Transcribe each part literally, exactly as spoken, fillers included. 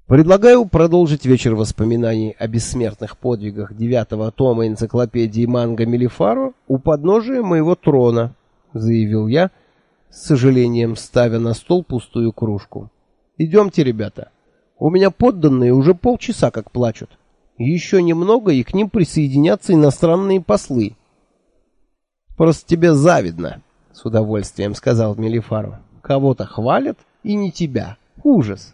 Предлагаю продолжить вечер воспоминаний о бессмертных подвигах девятого тома энциклопедии Манго Мелифаро у подножия моего трона, заявил я, с сожалением ставя на стол пустую кружку. Идемте, ребята. У меня подданные уже полчаса как плачут. Еще немного, и к ним присоединятся иностранные послы. Просто тебе завидно, с удовольствием сказал Мелифаро. Кого-то хвалят, и не тебя. Ужас.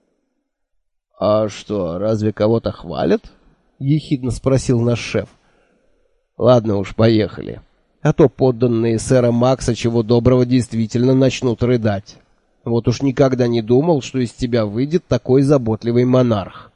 «А что, разве кого-то хвалят?» — ехидно спросил наш шеф. «Ладно уж, поехали. А то подданные сэра Макса чего доброго действительно начнут рыдать. Вот уж никогда не думал, что из тебя выйдет такой заботливый монарх».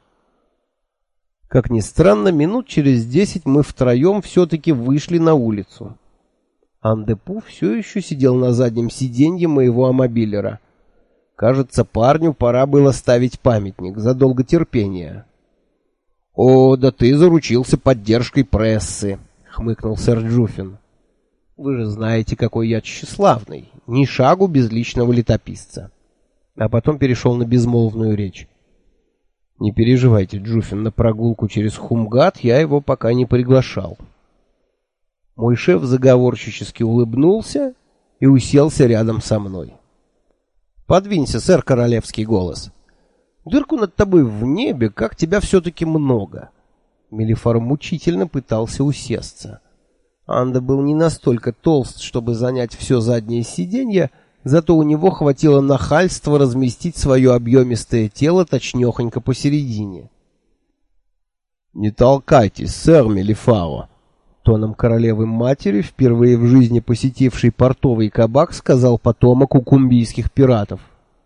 Как ни странно, минут через десять мы втроем все-таки вышли на улицу. Ан-де-Пу все еще сидел на заднем сиденье моего амобилера. Кажется, парню пора было ставить памятник за долготерпение. «О, да ты заручился поддержкой прессы», — хмыкнул сэр Джуффин. «Вы же знаете, какой я тщеславный. Ни шагу без личного летописца». А потом перешел на безмолвную речь. «Не переживайте, Джуффин, на прогулку через Хумгат я его пока не приглашал». Мой шеф заговорщически улыбнулся и уселся рядом со мной. «Подвинься, сэр, королевский голос. Дырку над тобой в небе, как тебя все-таки много». Мелифаро мучительно пытался усесться. Анда был не настолько толст, чтобы занять все заднее сиденье, зато у него хватило нахальства разместить свое объемистое тело точнёхонько посередине. «Не толкайтесь, сэр Мелифаро», — тоном королевы-матери, впервые в жизни посетивший портовый кабак, сказал потомок укумбийских пиратов.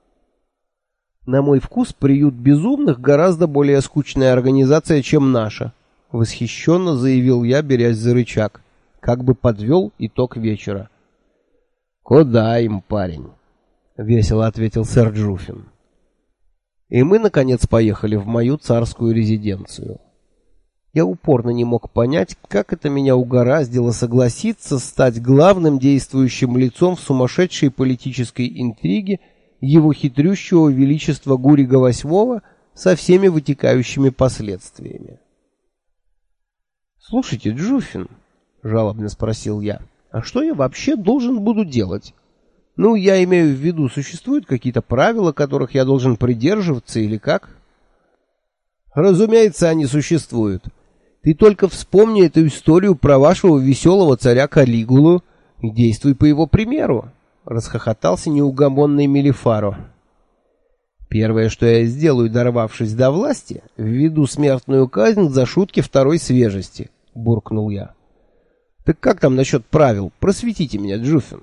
«На мой вкус, приют безумных гораздо более скучная организация, чем наша», — восхищенно заявил я, берясь за рычаг, как бы подвел итог вечера. «Куда им, парень?» — весело ответил сэр Джуффин. И мы, наконец, поехали в мою царскую резиденцию. Я упорно не мог понять, как это меня угораздило согласиться стать главным действующим лицом в сумасшедшей политической интриге его хитрющего величества Гурига восьмого со всеми вытекающими последствиями. «Слушайте, Джуффин», — жалобно спросил я, — «а что я вообще должен буду делать? Ну, я имею в виду, существуют какие-то правила, которых я должен придерживаться или как?» «Разумеется, они существуют. Ты только вспомни эту историю про вашего веселого царя Калигулу и действуй по его примеру», — расхохотался неугомонный Мелифаро. «Первое, что я сделаю, дорвавшись до власти, введу смертную казнь за шутки второй свежести», — буркнул я. «Так как там насчет правил? Просветите меня, Джуффин».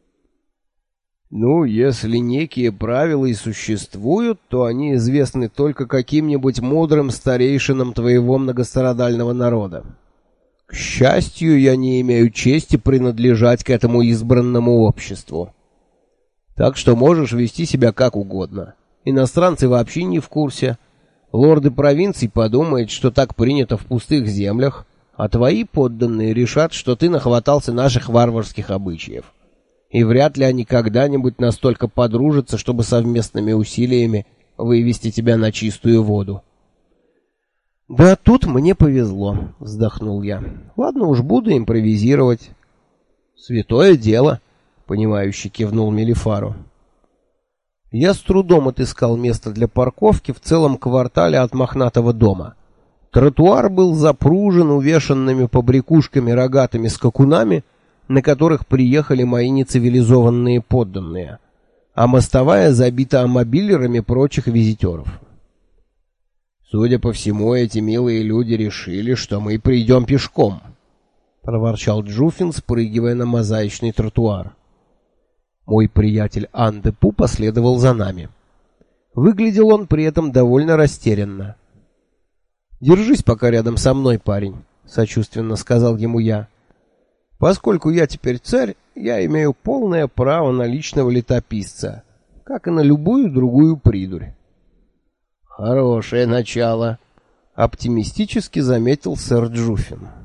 «Ну, если некие правила и существуют, то они известны только каким-нибудь мудрым старейшинам твоего многострадального народа. К счастью, я не имею чести принадлежать к этому избранному обществу. Так что можешь вести себя как угодно. Иностранцы вообще не в курсе. Лорды провинций подумают, что так принято в пустых землях, а твои подданные решат, что ты нахватался наших варварских обычаев. И вряд ли они когда-нибудь настолько подружатся, чтобы совместными усилиями вывести тебя на чистую воду». «Да, тут мне повезло», — вздохнул я. «Ладно уж, буду импровизировать». «Святое дело», — понимающе кивнул Мелифаро. Я с трудом отыскал место для парковки в целом квартале от мохнатого дома. Тротуар был запружен увешанными побрякушками рогатыми скакунами, на которых приехали мои нецивилизованные подданные, а мостовая забита амобилерами прочих визитеров. «Судя по всему, эти милые люди решили, что мы придем пешком», — проворчал Джуффин, спрыгивая на мозаичный тротуар. Мой приятель Ан-де-Пу последовал за нами. Выглядел он при этом довольно растерянно. «Держись пока рядом со мной, парень», — сочувственно сказал ему я. «Поскольку я теперь царь, я имею полное право на личного летописца, как и на любую другую придурь». «Хорошее начало», — оптимистически заметил сэр Джуффин.